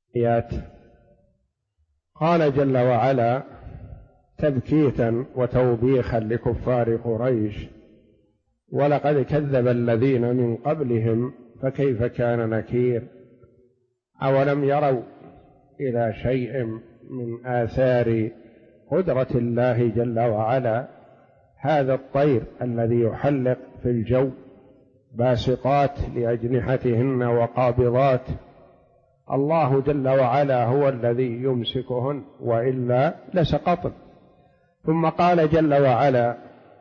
آيات. قال جل وعلا تبكيتا وتوبيخا لكفار قريش: ولقد كذب الذين من قبلهم فكيف كان نكير. أولم يروا إلى شيء من آثار قدرة الله جل وعلا، هذا الطير الذي يحلق في الجو باسطات لأجنحتهن وقابضات، الله جل وعلا هو الذي يمسكهن وإلا لسقطن. ثم قال جل وعلا: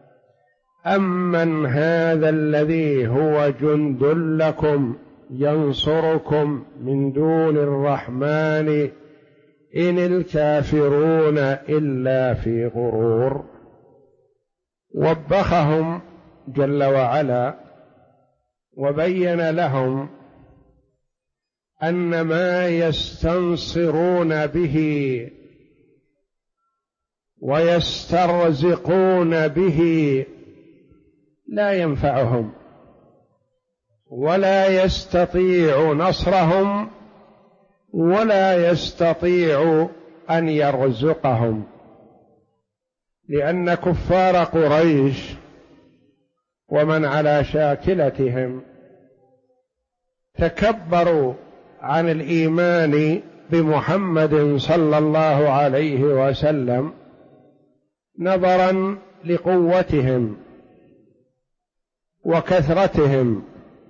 أمن هذا الذي هو جند لكم ينصركم من دون الرحمن إن الكافرون إلا في غرور. وبخهم جل وعلا وبين لهم أن ما يستنصرون به ويسترزقون به لا ينفعهم، ولا يستطيع نصرهم، ولا يستطيع أن يرزقهم، لأن كفار قريش ومن على شاكلتهم تكبروا عن الإيمان بمحمد صلى الله عليه وسلم نظرا لقوتهم وكثرتهم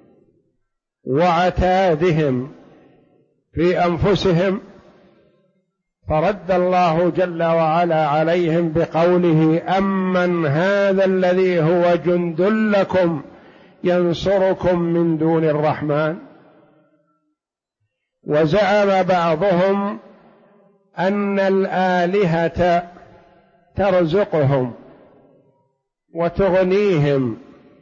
وعتادهم في أنفسهم، فرد الله جل وعلا عليهم بقوله: أمن هذا الذي هو جند لكم ينصركم من دون الرحمن. وزعم بعضهم أن الآلهة ترزقهم وتغنيهم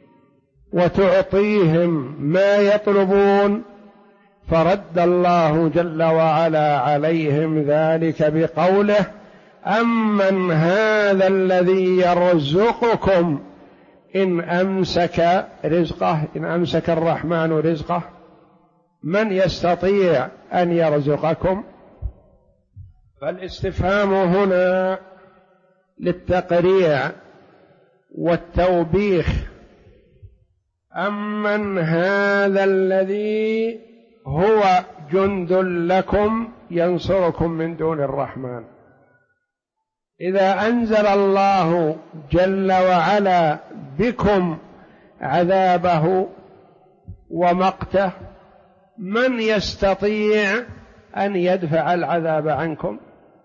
وتعطيهم ما يطلبون، فرد الله جل وعلا عليهم ذلك بقوله: أمن هذا الذي يرزقكم إن أمسك رزقه، إن أمسك الرحمن رزقه، من يستطيع أن يرزقكم؟ فالاستفهام هنا للتقريع والتوبيخ. أمن هذا الذي هو جند لكم ينصركم من دون الرحمن. إذا أنزل الله جل وعلا بكم عذابه ومقته، من يستطيع أن يدفع العذاب عنكم؟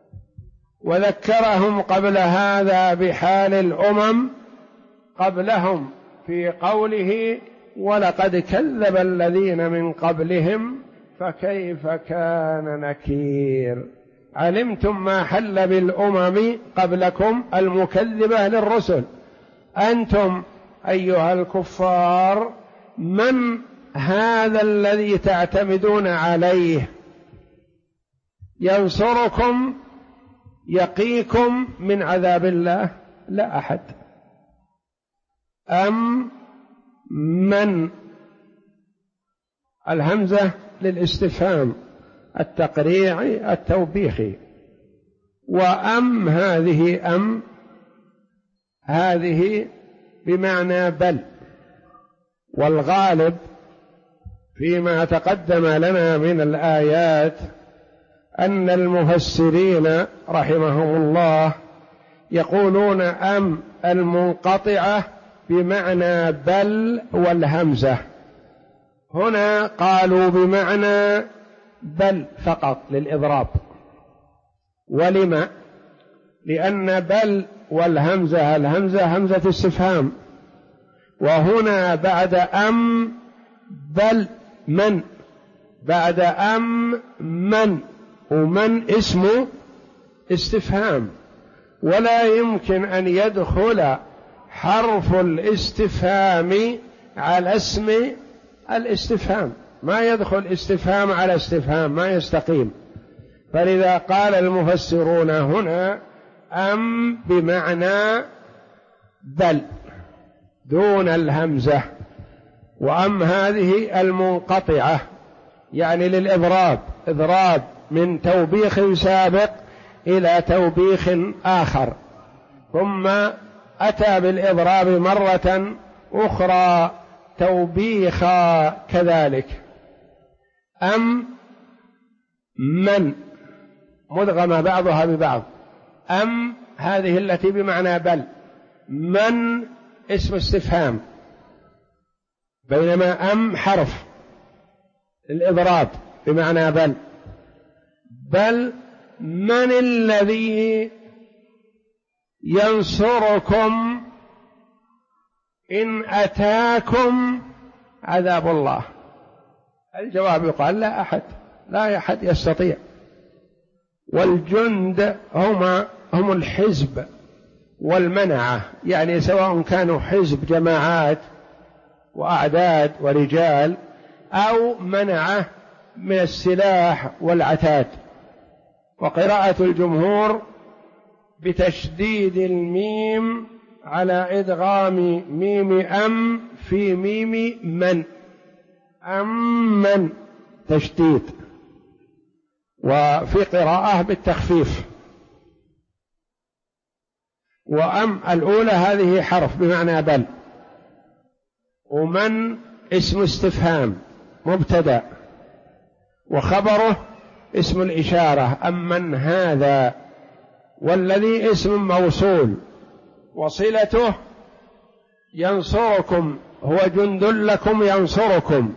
وذكرهم قبل هذا بحال الأمم قبلهم في قوله: ولقد كذب الذين من قبلهم فكيف كان نكير. علمتم ما حل بالأمم قبلكم المكذبة للرسل، أنتم أيها الكفار من هذا الذي تعتمدون عليه ينصركم يقيكم من عذاب الله؟ لا أحد. أم من، الهمزة للاستفهام التقريعي التوبيخي، وأم هذه أم هذه بمعنى بل. والغالب فيما تقدم لنا من الآيات أن المفسرين رحمهم الله يقولون أم المنقطعة بمعنى بل والهمزة، هنا قالوا بمعنى بل فقط للإضراب. ولما؟ لأن بل والهمزة الهمزة همزة استفهام، وهنا بعد أم بل من، بعد أم من، ومن اسمه استفهام، ولا يمكن أن يدخل حرف الاستفهام على اسم الاستفهام، ما يدخل استفهام على استفهام، ما يستقيم. فلذا قال المفسرون هنا أم بمعنى بل دون الهمزة، وأم هذه المنقطعة يعني للإضراب، إضراب من توبيخ سابق إلى توبيخ آخر، ثم أتى بالإضراب مرة أخرى توبيخا كذلك. أم من مدغمة بعضها ببعض، أم هذه التي بمعنى بل، من اسم استفهام، بينما أم حرف الإضراب بمعنى بل. بل من الذي ينصركم إن أتاكم عذاب الله؟ الجواب يقال لا أحد، لا أحد يستطيع. والجند هم الحزب والمنعة، يعني سواء كانوا حزب جماعات وأعداد ورجال أو منعة من السلاح والعتاد. وقراءة الجمهور بتشديد الميم على إدغام ميم أم في ميم من، أم من تشديد، وفي قراءة بالتخفيف. وأم الأولى هذه حرف بمعنى بل، ومن اسم استفهام مبتدأ، وخبره اسم الإشارة أمن هذا، والذي اسم موصول وصلته ينصركم، هو جند لكم ينصركم،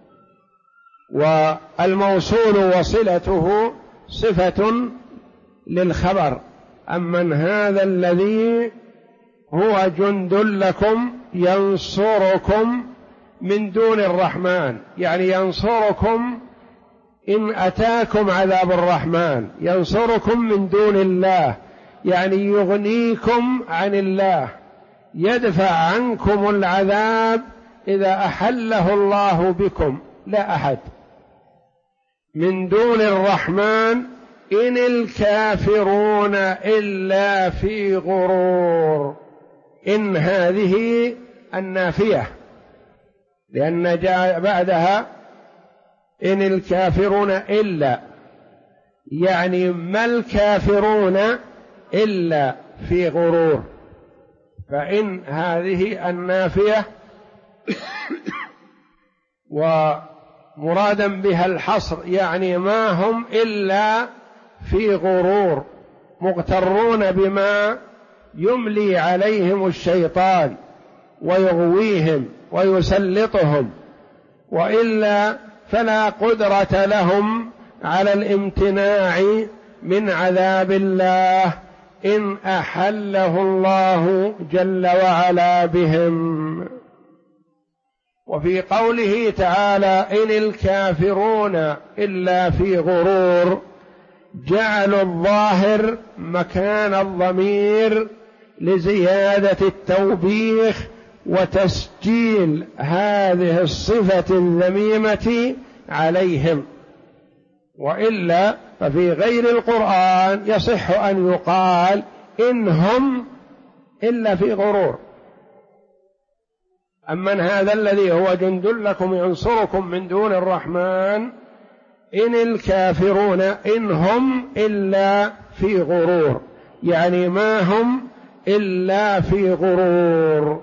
والموصول وصلته صفة للخبر أمن هذا الذي هو جند لكم ينصركم من دون الرحمن، يعني ينصركم إن أتاكم عذاب الرحمن، ينصركم من دون الله، يعني يغنيكم عن الله، يدفع عنكم العذاب إذا أحله الله بكم. لا أحد من دون الرحمن إن الكافرون إلا في غرور. إن هذه النافية، لأن جاء بعدها إن الكافرون إلا، يعني ما الكافرون إلا في غرور، فإن هذه النافية ومرادا بها الحصر، يعني ما هم إلا في غرور، مغترون بما يملي عليهم الشيطان ويغويهم ويسلطهم، وإلا فلا قدرة لهم على الامتناع من عذاب الله إن أحله الله جل وعلا بهم. وفي قوله تعالى إن الكافرون إلا في غرور، جعلوا الظاهر مكان الضمير لزيادة التوبيخ وتسجيل هذه الصفة الذميمة عليهم، وإلا ففي غير القرآن يصح أن يقال إن هم إلا في غرور. أمن هذا الذي هو جند لكم ينصركم من دون الرحمن إن الكافرون إن هم إلا في غرور، يعني ما هم إلا في غرور،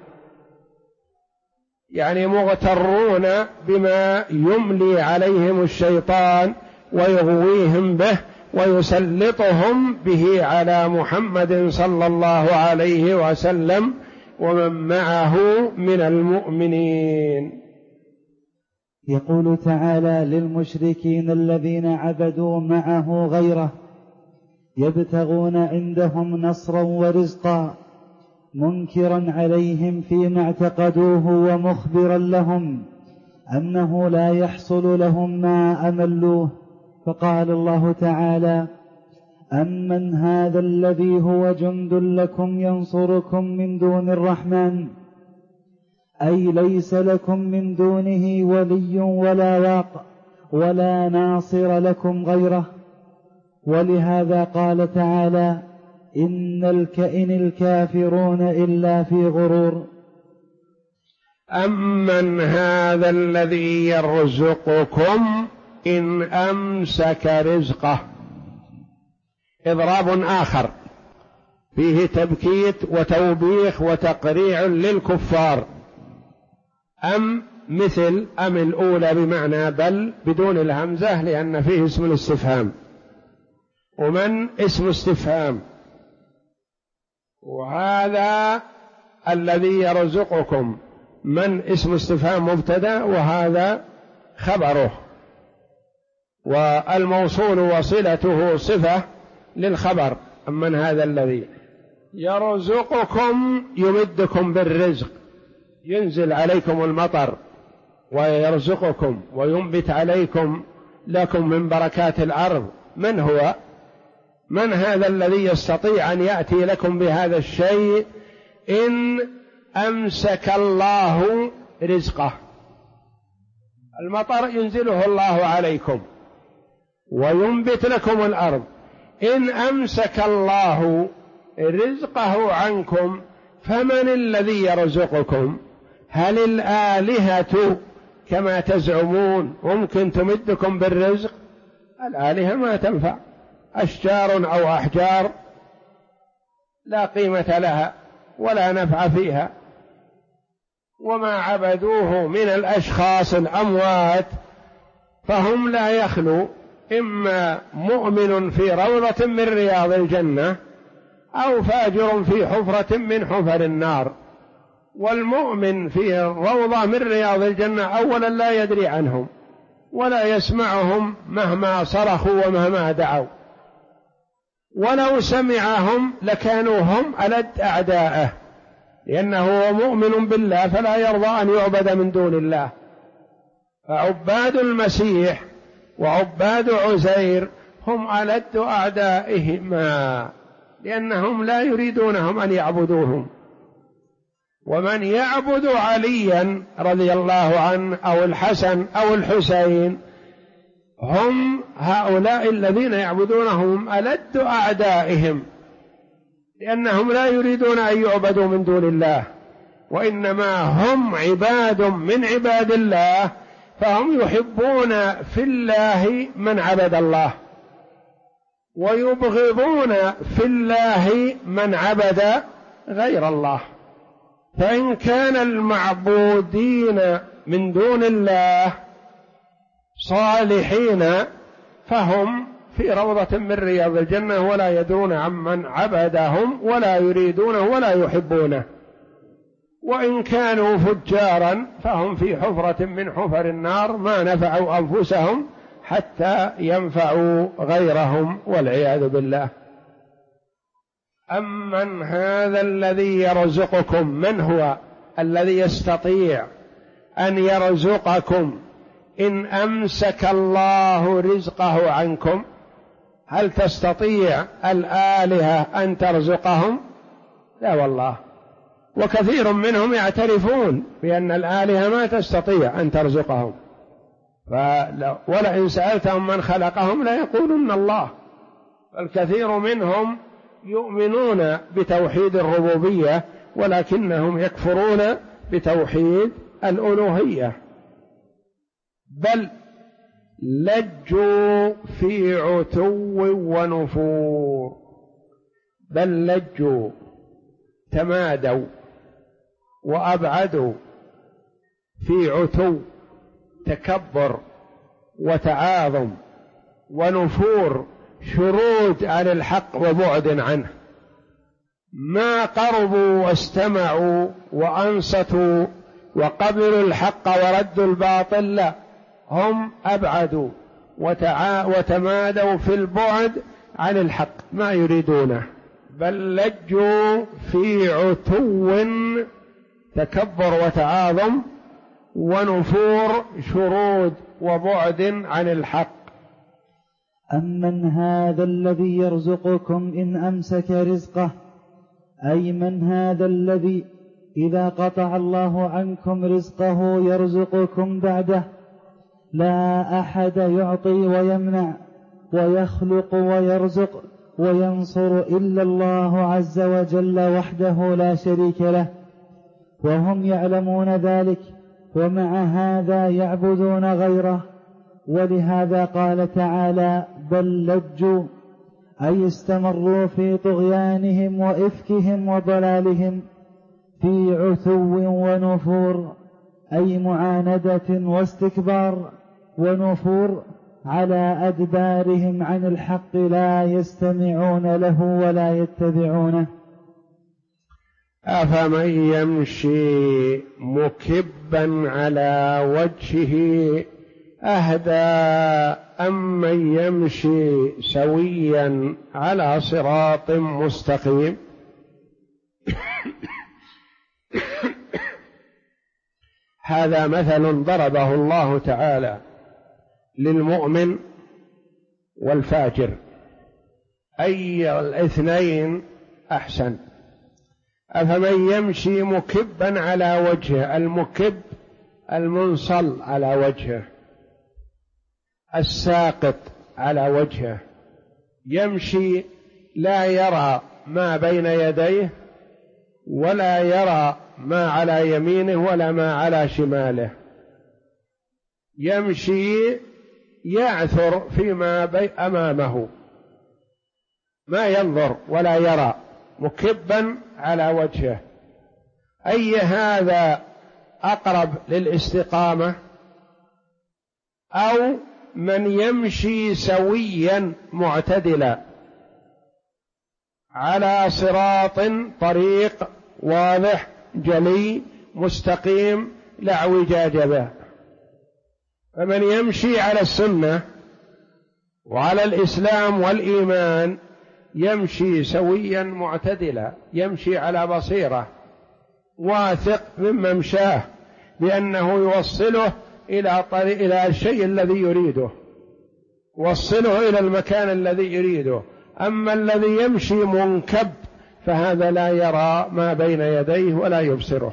يعني مغترون بما يملي عليهم الشيطان ويغويهم به ويسلطهم به على محمد صلى الله عليه وسلم ومن معه من المؤمنين. يقول تعالى للمشركين الذين عبدوا معه غيره يبتغون عندهم نصرا ورزقا، منكرا عليهم فيما اعتقدوه ومخبرا لهم أنه لا يحصل لهم ما أملوه. فقال الله تعالى أمن هذا الذي هو جند لكم ينصركم من دون الرحمن، أي ليس لكم من دونه ولي ولا واق ولا ناصر لكم غيره. ولهذا قال تعالى إن الكافرون إلا في غرور. أمن هذا الذي يرزقكم إن أمسك رزقه. إضراب آخر فيه تبكيت وتوبيخ وتقريع للكفار. أم مثل أم الأولى بمعنى بل بدون الهمزة لأن فيه اسم الاستفهام، ومن اسم استفهام، وهذا الذي يرزقكم من اسم استفهام مبتدأ وهذا خبره، والموصول وصلته صفة للخبر. أمن هذا الذي يرزقكم يمدكم بالرزق، ينزل عليكم المطر ويرزقكم وينبت عليكم لكم من بركات الأرض. من هو؟ من هذا الذي يستطيع أن يأتي لكم بهذا الشيء إن أمسك الله رزقه؟ المطر ينزله الله عليكم وينبت لكم الأرض. إن أمسك الله رزقه عنكم فمن الذي يرزقكم؟ هل الآلهة كما تزعمون ممكن تمدكم بالرزق؟ الآلهة ما تنفع، أشجار أو أحجار لا قيمة لها ولا نفع فيها. وما عبدوه من الأشخاص الأموات فهم لا يخلو إما مؤمن في روضة من رياض الجنة أو فاجر في حفرة من حفر النار. والمؤمن في روضة من رياض الجنة أولا لا يدري عنهم ولا يسمعهم مهما صرخوا ومهما دعوا، ولو سمعهم لكانوا هم ألد أعداءه، لأنه هو مؤمن بالله فلا يرضى أن يعبد من دون الله. فعباد المسيح وعباد عزير هم ألد أعدائهما، لأنهم لا يريدونهم أن يعبدوهم. ومن يعبد عليا رضي الله عنه أو الحسن أو الحسين هم هؤلاء الذين يعبدونهم ألد أعدائهم، لأنهم لا يريدون أن يعبدوا من دون الله، وإنما هم عباد من عباد الله، فهم يحبون في الله من عبد الله ويبغضون في الله من عبد غير الله. فإن كان المعبودين من دون الله صالحين فهم في روضة من رياض الجنة ولا يدرون عمن عبدهم ولا يريدونه ولا يحبونه. وإن كانوا فجارا فهم في حفرة من حفر النار ما نفعوا أنفسهم حتى ينفعوا غيرهم والعياذ بالله. أمن هذا الذي يرزقكم؟ من هو الذي يستطيع أن يرزقكم إن أمسك الله رزقه عنكم؟ هل تستطيع الآلهة أن ترزقهم؟ لا والله. وكثير منهم يعترفون بأن الآلهة ما تستطيع أن ترزقهم، ولئن سألتهم من خلقهم لا يقولون الله. الكثير منهم يؤمنون بتوحيد الربوبية ولكنهم يكفرون بتوحيد الألوهية. بل لجوا في عتو ونفور، بل لجوا تمادوا وأبعدوا في عتو تكبر وتعاظم ونفور شرود عن الحق وبعد عنه. ما قربوا واستمعوا وأنصتوا وقبلوا الحق وردوا الباطل، لا، هم أبعدوا وتمادوا في البعد عن الحق ما يريدونه. بل لجوا في عتو تكبر وتعاظم ونفور شرود وبعد عن الحق. أمن هذا الذي يرزقكم إن أمسك رزقه، أي من هذا الذي إذا قطع الله عنكم رزقه يرزقكم بعده؟ لا أحد يعطي ويمنع ويخلق ويرزق وينصر إلا الله عز وجل وحده لا شريك له، وهم يعلمون ذلك، ومع هذا يعبدون غيره ولهذا قال تعالى بل لجوا أي استمروا في طغيانهم وإفكهم وضلالهم في عتو ونفور، أي معاندة واستكبار ونفور على أدبارهم عن الحق لا يستمعون له ولا يتبعونه. أفمن يمشي مكبا على وجهه أهدى أم من يمشي سويا على صراط مستقيم. هذا مثل ضربه الله تعالى للمؤمن والفاجر، أي الاثنين أحسن. أفمن يمشي مكبا على وجهه، المكب المنصل على وجهه، الساقط على وجهه، يمشي لا يرى ما بين يديه ولا يرى ما على يمينه ولا ما على شماله، يمشي يعثر فيما أمامه، ما ينظر ولا يرى، مكبا على وجهه. أي هذا أقرب للاستقامة، أو من يمشي سويا معتدلا على صراط طريق واضح جلي مستقيم لا اعوجاج به؟ فمن يمشي على السنة وعلى الإسلام والإيمان يمشي سويا معتدلا، يمشي على بصيرة، واثق من ممشاه بأنه يوصله إلى الشيء الذي يريده، يوصله إلى المكان الذي يريده. أما الذي يمشي منكب فهذا لا يرى ما بين يديه ولا يبصره.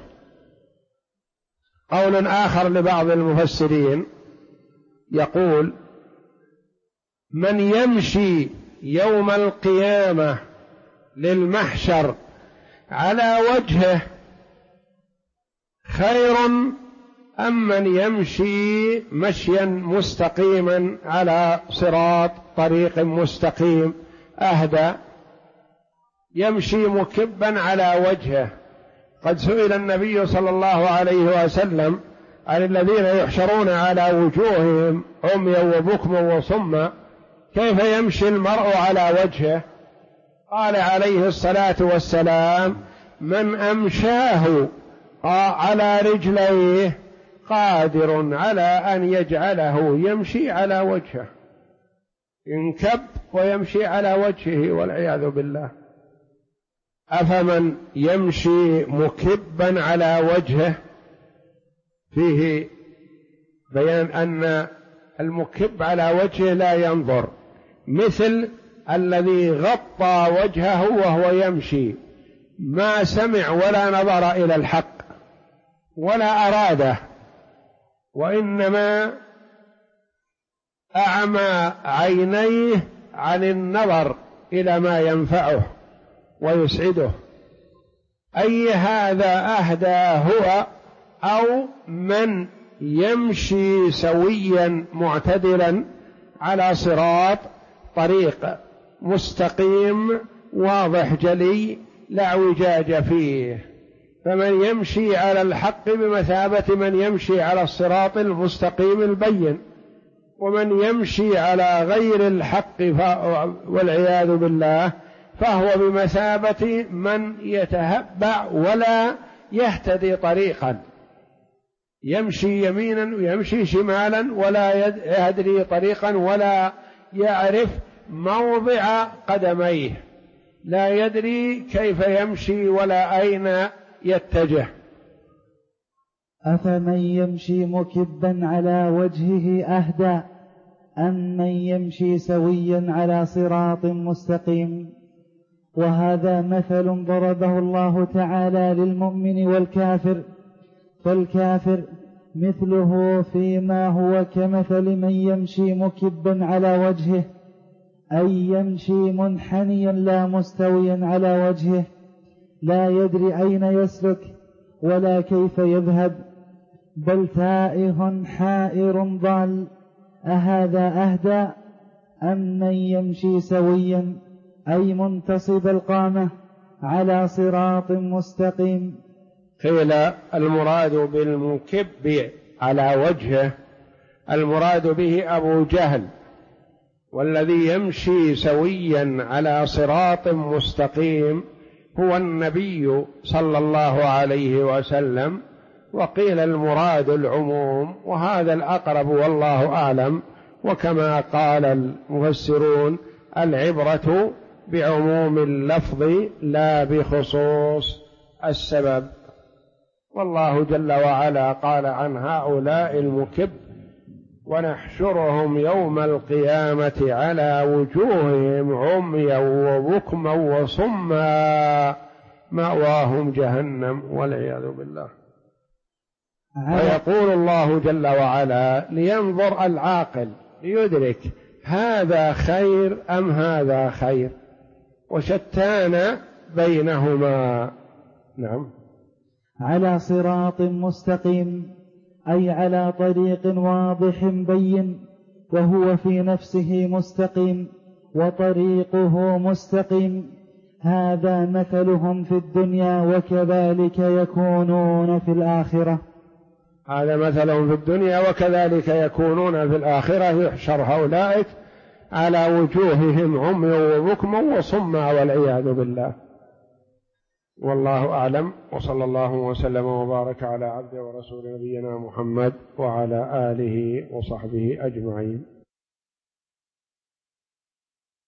قول آخر لبعض المفسرين يقول من يمشي يوم القيامة للمحشر على وجهه خير أم من يمشي مشيا مستقيما على صراط طريق مستقيم أهدى؟ يمشي مكبا على وجهه. قد سئل النبي صلى الله عليه وسلم عن الذين يحشرون على وجوههم عميا وبكما وصما كيف يمشي المرء على وجهه؟ قال عليه الصلاة والسلام من أمشاه على رجليه قادر على أن يجعله يمشي على وجهه، ينكب ويمشي على وجهه والعياذ بالله. أفمن يمشي مكبا على وجهه، فيه بيان أن المكب على وجهه لا ينظر، مثل الذي غطى وجهه وهو يمشي، ما سمع ولا نظر إلى الحق ولا أراده، وإنما أعمى عينيه عن النظر إلى ما ينفعه ويسعده. أي هذا أهدى هو أو من يمشي سويا معتدلا على صراط طريق مستقيم واضح جلي لا اعوجاج فيه؟ فمن يمشي على الحق بمثابة من يمشي على الصراط المستقيم البين، ومن يمشي على غير الحق والعياذ بالله فهو بمثابة من يتهبع ولا يهتدي طريقا، يمشي يمينا ويمشي شمالا ولا يدري طريقا ولا يعرف موضع قدميه، لا يدري كيف يمشي ولا أين يتجه. أفمن يمشي مكبا على وجهه أهدى أم من يمشي سويا على صراط مستقيم؟ وهذا مثل ضربه الله تعالى للمؤمن والكافر، فالكافر مثله فيما هو كمثل من يمشي مكبا على وجهه، أي يمشي منحنيا لا مستويا على وجهه، لا يدري أين يسلك ولا كيف يذهب، بل تائه حائر ضال، أهذا أهدى أم من يمشي سويا أي منتصب القامة على صراط مستقيم؟ قيل المراد بالمكب على وجهه المراد به أبو جهل، والذي يمشي سويا على صراط مستقيم هو النبي صلى الله عليه وسلم. وقيل المراد العموم، وهذا الأقرب والله أعلم. وكما قال المفسرون العبرة بعموم اللفظ لا بخصوص السبب. والله جل وعلا قال عن هؤلاء المكب: ونحشرهم يوم القيامة على وجوههم عميا وبكما وصما مأواهم جهنم والعياذ بالله. ويقول الله جل وعلا لينظر العاقل ليدرك هذا خير أم هذا خير، وشتان بينهما. نعم. على صراط مستقيم أي على طريق واضح بين، وهو في نفسه مستقيم وطريقه مستقيم. هذا مثلهم في الدنيا وكذلك يكونون في الآخرة. هذا مثلهم في الدنيا وكذلك يكونون في الآخرة. يحشر هؤلاء على وجوههم عمي وبكما وصما والعياذ بالله. والله أعلم، وصلى الله وسلم وبارك على عبده ورسول نبينا محمد وعلى آله وصحبه أجمعين.